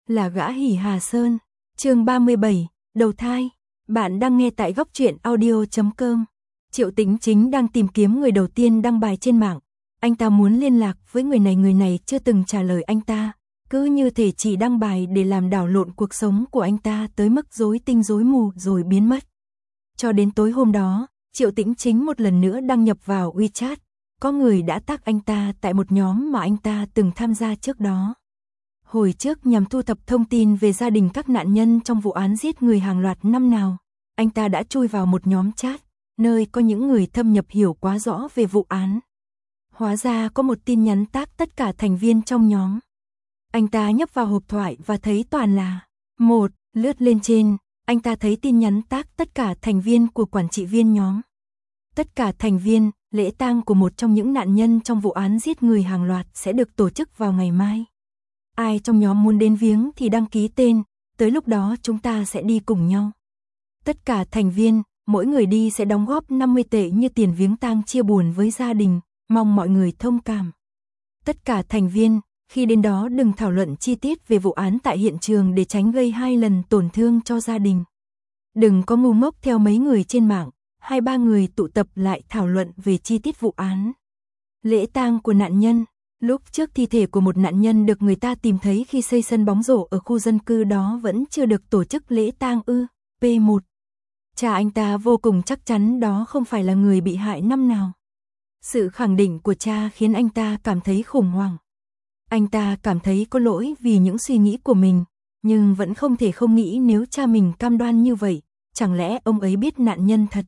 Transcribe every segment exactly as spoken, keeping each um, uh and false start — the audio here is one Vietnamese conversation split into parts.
Là gã hỉ Hà Sơn. Chương ba mươi bảy, đầu thai. Bạn đang nghe tại góc truyện audio chấm com. Triệu Tĩnh Chính đang tìm kiếm người đầu tiên đăng bài trên mạng. Anh ta muốn liên lạc với người này, người này chưa từng trả lời anh ta, cứ như thể chỉ đăng bài để làm đảo lộn cuộc sống của anh ta tới mức rối tinh rối mù rồi biến mất. Cho đến tối hôm đó, Triệu Tĩnh Chính một lần nữa đăng nhập vào WeChat. Có người đã tag anh ta tại một nhóm mà anh ta từng tham gia trước đó. Hồi trước nhằm thu thập thông tin về gia đình các nạn nhân trong vụ án giết người hàng loạt năm nào, anh ta đã chui vào một nhóm chat, nơi có những người thâm nhập hiểu quá rõ về vụ án. Hóa ra có một tin nhắn tag tất cả thành viên trong nhóm. Anh ta nhấp vào hộp thoại và thấy toàn là một, lướt lên trên, anh ta thấy tin nhắn tag tất cả thành viên của quản trị viên nhóm. Tất cả thành viên, lễ tang của một trong những nạn nhân trong vụ án giết người hàng loạt sẽ được tổ chức vào ngày mai. Ai trong nhóm muốn đến viếng thì đăng ký tên, tới lúc đó chúng ta sẽ đi cùng nhau. Tất cả thành viên, mỗi người đi sẽ đóng góp năm mươi tệ như tiền viếng tang chia buồn với gia đình, mong mọi người thông cảm. Tất cả thành viên, khi đến đó đừng thảo luận chi tiết về vụ án tại hiện trường để tránh gây hai lần tổn thương cho gia đình. Đừng có ngu ngốc theo mấy người trên mạng, hai ba người tụ tập lại thảo luận về chi tiết vụ án. Lễ tang của nạn nhân. Lúc trước thi thể của một nạn nhân được người ta tìm thấy khi xây sân bóng rổ ở khu dân cư đó vẫn chưa được tổ chức lễ tang ư. P một. Cha anh ta vô cùng chắc chắn đó không phải là người bị hại năm nào. Sự khẳng định của cha khiến anh ta cảm thấy khủng hoảng. Anh ta cảm thấy có lỗi vì những suy nghĩ của mình, nhưng vẫn không thể không nghĩ nếu cha mình cam đoan như vậy, chẳng lẽ ông ấy biết nạn nhân thật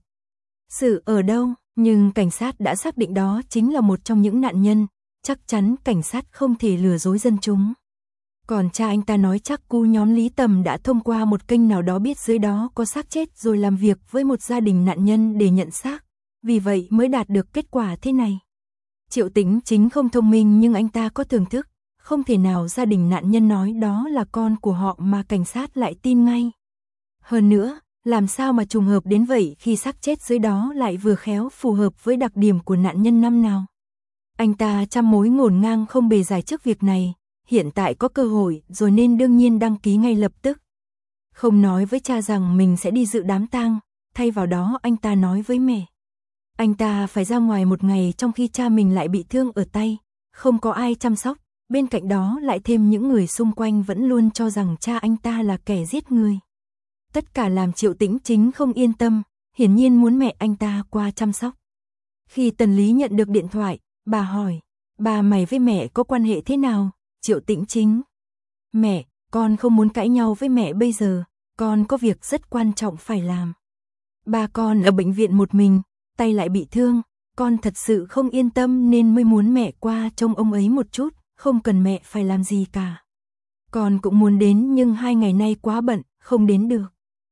sự ở đâu, nhưng cảnh sát đã xác định đó chính là một trong những nạn nhân. Chắc chắn cảnh sát không thể lừa dối dân chúng. Còn cha anh ta nói chắc cu nhóm Lý Tầm đã thông qua một kênh nào đó biết dưới đó có xác chết rồi làm việc với một gia đình nạn nhân để nhận xác, vì vậy mới đạt được kết quả thế này. Triệu Tĩnh Chính không thông minh nhưng anh ta có thưởng thức, không thể nào gia đình nạn nhân nói đó là con của họ mà cảnh sát lại tin ngay. Hơn nữa, làm sao mà trùng hợp đến vậy khi xác chết dưới đó lại vừa khéo phù hợp với đặc điểm của nạn nhân năm nào. Anh ta trăm mối ngổn ngang không bề giải trước việc này, hiện tại có cơ hội rồi nên đương nhiên đăng ký ngay lập tức. Không nói với cha rằng mình sẽ đi dự đám tang, thay vào đó anh ta nói với mẹ. Anh ta phải ra ngoài một ngày trong khi cha mình lại bị thương ở tay, không có ai chăm sóc, bên cạnh đó lại thêm những người xung quanh vẫn luôn cho rằng cha anh ta là kẻ giết người. Tất cả làm Triệu Tĩnh Chính không yên tâm, hiển nhiên muốn mẹ anh ta qua chăm sóc. Khi Tần Lý nhận được điện thoại, bà hỏi, bà mày với mẹ có quan hệ thế nào? Triệu Tĩnh Chính. Mẹ, con không muốn cãi nhau với mẹ bây giờ, con có việc rất quan trọng phải làm. Ba con ở bệnh viện một mình, tay lại bị thương, con thật sự không yên tâm nên mới muốn mẹ qua trông ông ấy một chút, không cần mẹ phải làm gì cả. Con cũng muốn đến nhưng hai ngày nay quá bận, không đến được.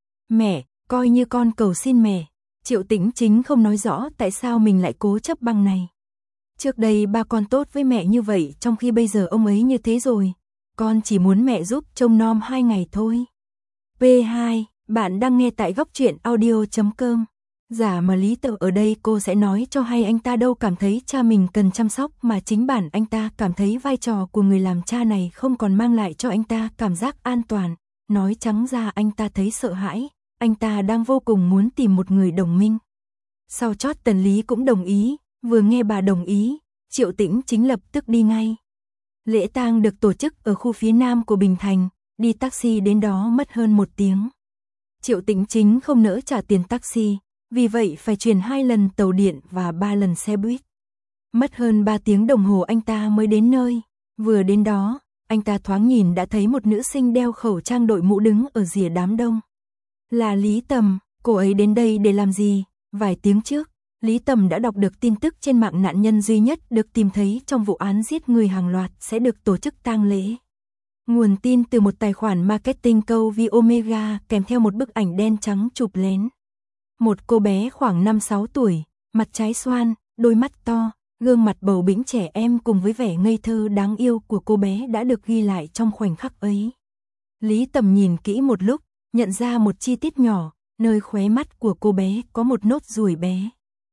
Mẹ, coi như con cầu xin mẹ. Triệu Tĩnh Chính không nói rõ tại sao mình lại cố chấp bằng này. Trước đây ba con tốt với mẹ như vậy trong khi bây giờ ông ấy như thế rồi. Con chỉ muốn mẹ giúp trông nom hai ngày thôi. P hai, bạn đang nghe tại góc truyện audio chấm com. Giả mà Lý Tự ở đây cô sẽ nói cho hay anh ta đâu cảm thấy cha mình cần chăm sóc mà chính bản anh ta cảm thấy vai trò của người làm cha này không còn mang lại cho anh ta cảm giác an toàn. Nói trắng ra anh ta thấy sợ hãi, anh ta đang vô cùng muốn tìm một người đồng minh. Sau chót Tần Lý cũng đồng ý. Vừa nghe bà đồng ý, Triệu Tĩnh Chính lập tức đi ngay. Lễ tang được tổ chức ở khu phía nam của Bình Thành, đi taxi đến đó mất hơn một tiếng. Triệu Tĩnh Chính không nỡ trả tiền taxi, vì vậy phải chuyển hai lần tàu điện và ba lần xe buýt. Mất hơn ba tiếng đồng hồ anh ta mới đến nơi. Vừa đến đó, anh ta thoáng nhìn đã thấy một nữ sinh đeo khẩu trang đội mũ đứng ở rìa đám đông. Là Lý Tầm, cô ấy đến đây để làm gì? Vài tiếng trước, Lý Tầm đã đọc được tin tức trên mạng nạn nhân duy nhất được tìm thấy trong vụ án giết người hàng loạt sẽ được tổ chức tang lễ. Nguồn tin từ một tài khoản marketing câu Vi Omega kèm theo một bức ảnh đen trắng chụp lén. Một cô bé khoảng năm sáu tuổi, mặt trái xoan, đôi mắt to, gương mặt bầu bĩnh trẻ em cùng với vẻ ngây thơ đáng yêu của cô bé đã được ghi lại trong khoảnh khắc ấy. Lý Tầm nhìn kỹ một lúc, nhận ra một chi tiết nhỏ, nơi khóe mắt của cô bé có một nốt ruồi bé.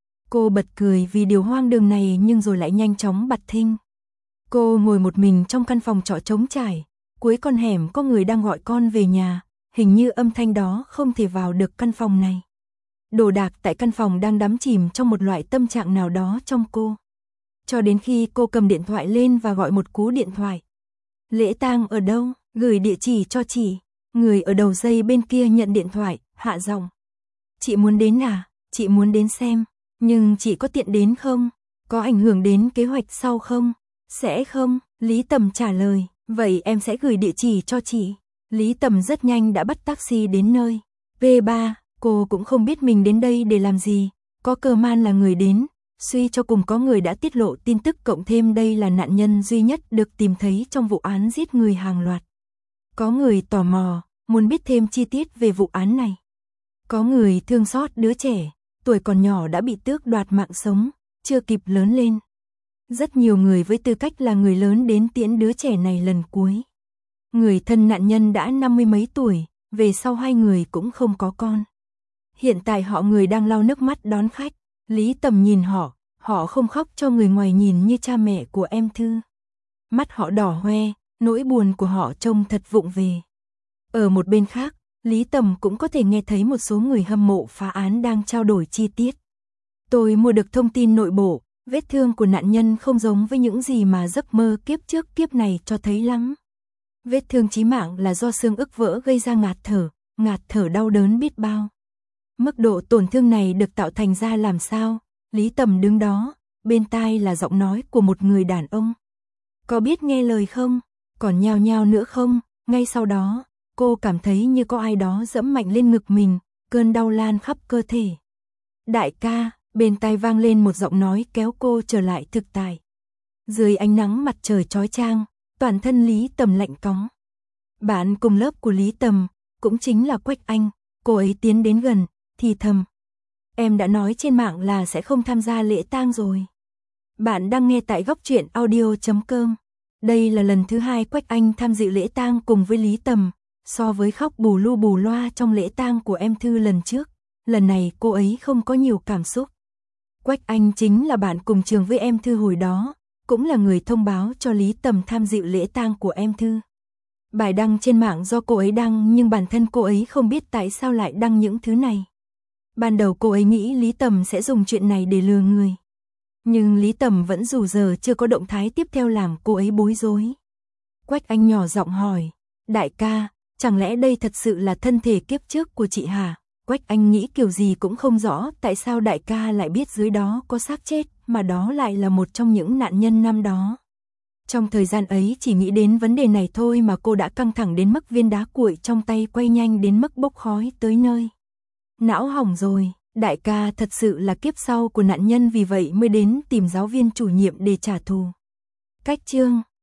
Cô bật cười vì điều hoang đường này nhưng rồi lại nhanh chóng bật thinh. Cô ngồi một mình trong căn phòng trọ trống trải, cuối con hẻm có người đang gọi con về nhà, hình như âm thanh đó không thể vào được căn phòng này. Đồ đạc tại căn phòng đang đắm chìm trong một loại tâm trạng nào đó trong cô. Cho đến khi cô cầm điện thoại lên và gọi một cú điện thoại. Lễ tang ở đâu? Gửi địa chỉ cho chị. Người ở đầu dây bên kia nhận điện thoại, hạ giọng. Chị muốn đến à? Chị muốn đến xem. Nhưng chị có tiện đến không? Có ảnh hưởng đến kế hoạch sau không? Sẽ không, Lý Tầm trả lời. Vậy em sẽ gửi địa chỉ cho chị. Lý Tầm rất nhanh đã bắt taxi đến nơi. vê ba, cô cũng không biết mình đến đây để làm gì. Có Cơ Man là người đến. Suy cho cùng có người đã tiết lộ tin tức, cộng thêm đây là nạn nhân duy nhất được tìm thấy trong vụ án giết người hàng loạt. Có người tò mò, muốn biết thêm chi tiết về vụ án này. Có người thương xót đứa trẻ, tuổi còn nhỏ đã bị tước đoạt mạng sống, chưa kịp lớn lên. Rất nhiều người với tư cách là người lớn đến tiễn đứa trẻ này lần cuối. Người thân nạn nhân đã năm mươi mấy tuổi, về sau hai người cũng không có con. Hiện tại họ người đang lau nước mắt đón khách. Lý Tầm nhìn họ, họ không khóc cho người ngoài nhìn như cha mẹ của em Thư. Mắt họ đỏ hoe, nỗi buồn của họ trông thật vụng về. Ở một bên khác, Lý Tầm cũng có thể nghe thấy một số người hâm mộ phá án đang trao đổi chi tiết. Tôi mua được thông tin nội bộ, vết thương của nạn nhân không giống với những gì mà giấc mơ kiếp trước kiếp này cho thấy lắm. Vết thương chí mạng là do xương ức vỡ gây ra ngạt thở, ngạt thở đau đớn biết bao. Mức độ tổn thương này được tạo thành ra làm sao? Lý Tầm đứng đó, bên tai là giọng nói của một người đàn ông. Có biết nghe lời không? Còn nhao nhao nữa không? Ngay sau đó, cô cảm thấy như có ai đó giẫm mạnh lên ngực mình, cơn đau lan khắp cơ thể. Đại ca, bên tai vang lên một giọng nói kéo cô trở lại thực tại. Dưới ánh nắng mặt trời chói chang, toàn thân Lý Tầm lạnh cóng. Bạn cùng lớp của Lý Tầm, cũng chính là Quách Anh, cô ấy tiến đến gần, thì thầm. Em đã nói trên mạng là sẽ không tham gia lễ tang rồi. Bạn đang nghe tại góc truyện audio chấm com. Đây là lần thứ hai Quách Anh tham dự lễ tang cùng với Lý Tầm, so với khóc bù lu bù loa trong lễ tang của em Thư lần trước, lần này cô ấy không có nhiều cảm xúc. Quách Anh chính là bạn cùng trường với em Thư hồi đó, cũng là người thông báo cho Lý Tầm tham dự lễ tang của em Thư. Bài đăng trên mạng do cô ấy đăng nhưng bản thân cô ấy không biết tại sao lại đăng những thứ này. Ban đầu cô ấy nghĩ Lý Tầm sẽ dùng chuyện này để lừa người. Nhưng Lý Tầm vẫn rủ rờ chưa có động thái tiếp theo làm cô ấy bối rối. Quách Anh nhỏ giọng hỏi, đại ca, chẳng lẽ đây thật sự là thân thể kiếp trước của chị hả? Quách Anh nghĩ kiểu gì cũng không rõ tại sao đại ca lại biết dưới đó có xác chết, mà đó lại là một trong những nạn nhân năm đó. Trong thời gian ấy chỉ nghĩ đến vấn đề này thôi mà cô đã căng thẳng đến mức viên đá cuội trong tay quay nhanh đến mức bốc khói tới nơi. Não hỏng rồi, đại ca thật sự là kiếp sau của nạn nhân vì vậy mới đến tìm giáo viên chủ nhiệm để trả thù. Cách chương